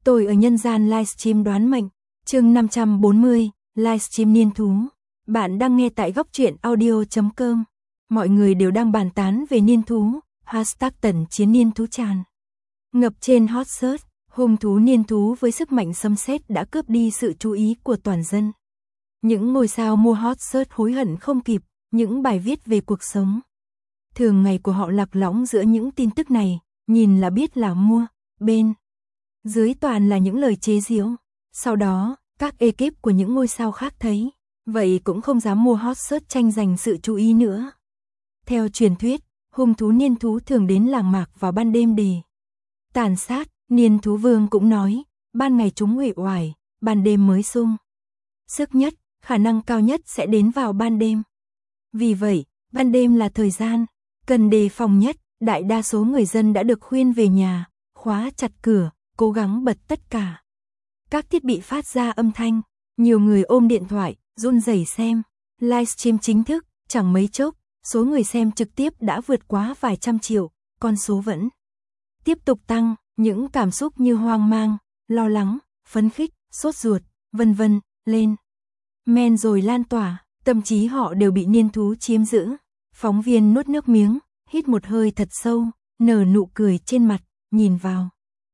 Tôi ở nhân gian livestream đoán mệnh, chương 540, livestream niên thú. Bạn đang nghe tại góc truyện audio.com. Mọi người đều đang bàn tán về niên thú, hashtag tần chiến niên thú tràn. Ngập trên hot search, hung thú niên thú với sức mạnh sấm sét đã cướp đi sự chú ý của toàn dân. Những ngôi sao mua hot search hối hận không kịp, những bài viết về cuộc sống thường ngày của họ lạc lõng giữa những tin tức này, nhìn là biết là mua, bên dưới toàn là những lời chế giễu. Sau đó, các ekip của những ngôi sao khác thấy, vậy cũng không dám mua hot search tranh giành sự chú ý nữa. Theo truyền thuyết, hung thú niên thú thường đến làng mạc vào ban đêm để tàn sát, niên thú vương cũng nói, ban ngày chúng uể oải, ban đêm mới sung sức nhất, khả năng cao nhất sẽ đến vào ban đêm. Vì vậy, ban đêm là thời gian cần đề phòng nhất, đại đa số người dân đã được khuyên về nhà, khóa chặt cửa, cố gắng bật tất cả các thiết bị phát ra âm thanh. Nhiều người ôm điện thoại, run rẩy xem livestream chính thức, chẳng mấy chốc, số người xem trực tiếp đã vượt quá vài trăm triệu, con số vẫn tiếp tục tăng, những cảm xúc như hoang mang, lo lắng, phấn khích, sốt ruột, vân vân, lên men rồi lan tỏa, tâm trí họ đều bị niên thú chiếm giữ. Phóng viên nuốt nước miếng, hít một hơi thật sâu, nở nụ cười trên mặt, nhìn vào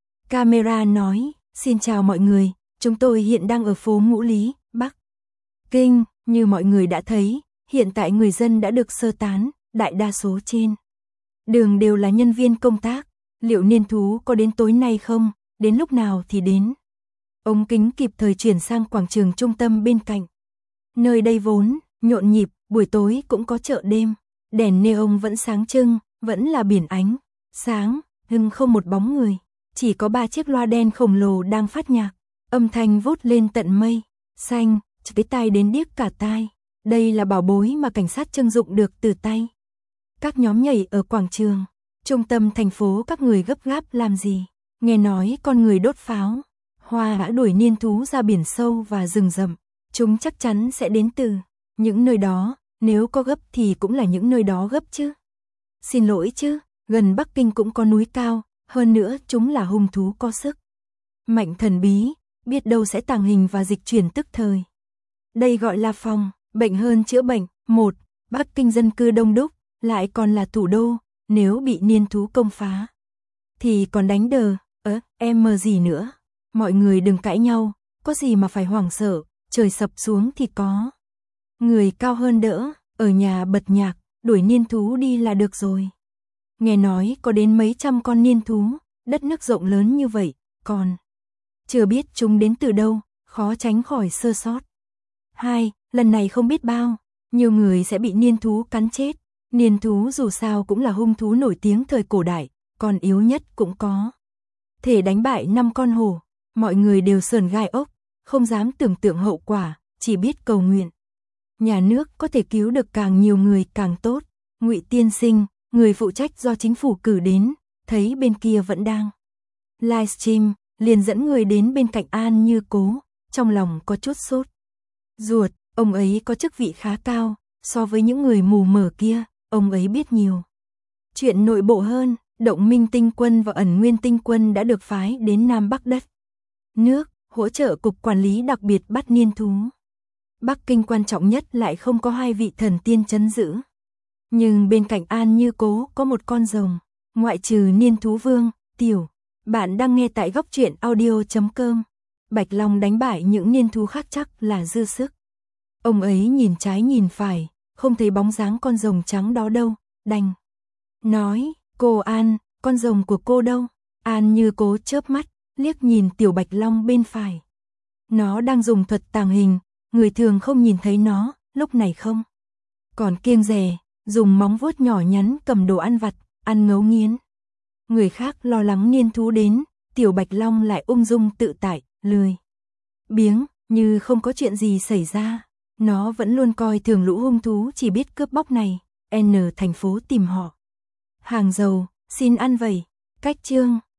camera nói, xin chào mọi người, chúng tôi hiện đang ở phố Ngũ Lý, Bắc Kinh, như mọi người đã thấy, hiện tại người dân đã được sơ tán, đại đa số trên đường đều là nhân viên công tác, liệu niên thú có đến tối nay không, đến lúc nào thì đến. Ống kính kịp thời chuyển sang quảng trường trung tâm bên cạnh. Nơi đây vốn nhộn nhịp, buổi tối cũng có chợ đêm, đèn neon vẫn sáng trưng, vẫn là biển ánh sáng, nhưng không một bóng người, chỉ có 3 chiếc loa đen khổng lồ đang phát nhạc, âm thanh vút lên tận mây xanh, tới tai đến điếc cả tai. Đây là bảo bối mà cảnh sát trưng dụng được từ tay các nhóm nhảy ở quảng trường trung tâm thành phố. Các người gấp gáp làm gì? Nghe nói con người đốt pháo hoa đã đuổi niên thú ra biển sâu và rừng rậm, chúng chắc chắn sẽ đến từ những nơi đó, nếu có gấp thì cũng là những nơi đó gấp chứ. Xin lỗi chứ, gần Bắc Kinh cũng có núi cao, hơn nữa chúng là hung thú có sức mạnh thần bí, biết đâu sẽ tàng hình và dịch chuyển tức thời. Đây gọi là phòng bệnh hơn chữa bệnh. Một, Bắc Kinh dân cư đông đúc, lại còn là thủ đô, nếu bị niên thú công phá thì còn đánh đờ, em gì nữa. Mọi người đừng cãi nhau, có gì mà phải hoảng sợ, trời sập xuống thì có người cao hơn đỡ, ở nhà bật nhạc, đuổi niên thú đi là được rồi. Nghe nói có đến mấy trăm con niên thú, đất nước rộng lớn như vậy, còn chưa biết chúng đến từ đâu, khó tránh khỏi sơ sót. 2, lần này không biết bao nhiều người sẽ bị niên thú cắn chết. Niên thú dù sao cũng là hung thú nổi tiếng thời cổ đại, còn yếu nhất cũng có thể đánh bại 5 con hổ. Mọi người đều sởn gai ốc, không dám tưởng tượng hậu quả, chỉ biết cầu nguyện nhà nước có thể cứu được càng nhiều người càng tốt. Ngụy tiên sinh, người phụ trách do chính phủ cử đến, thấy bên kia vẫn đang livestream, liền dẫn người đến bên cạnh An Như Cố, trong lòng có chút sốt ruột. Ông ấy có chức vị khá cao, so với những người mù mờ kia, ông ấy biết nhiều chuyện nội bộ hơn. Động Minh Tinh Quân và Ẩn Nguyên Tinh Quân đã được phái đến Nam Bắc đất nước, hỗ trợ cục quản lý đặc biệt bắt niên thú. Bắc Kinh quan trọng nhất lại không có 2 vị thần tiên trấn giữ. Nhưng bên cạnh An Như Cố có một con rồng, ngoại trừ niên thú vương, tiểu. Bạn đang nghe tại góc truyện audio.com. Bạch Long đánh bại những niên thú khác chắc là dư sức. Ông ấy nhìn trái nhìn phải, không thấy bóng dáng con rồng trắng đó đâu, đành nói, cô An, con rồng của cô đâu? An Như Cố chớp mắt, liếc nhìn tiểu Bạch Long bên phải. Nó đang dùng thuật tàng hình, người thường không nhìn thấy nó, lúc này không còn kiêng dè, dùng móng vuốt nhỏ nhắn cầm đồ ăn vặt, ăn ngấu nghiến. Người khác lo lắng niên thú đến, tiểu Bạch Long lại ung dung tự tại, lười biếng, như không có chuyện gì xảy ra. Nó vẫn luôn coi thường lũ hung thú chỉ biết cướp bóc này. Thành phố tìm họ hàng dầu, xin ăn vậy. Cách chương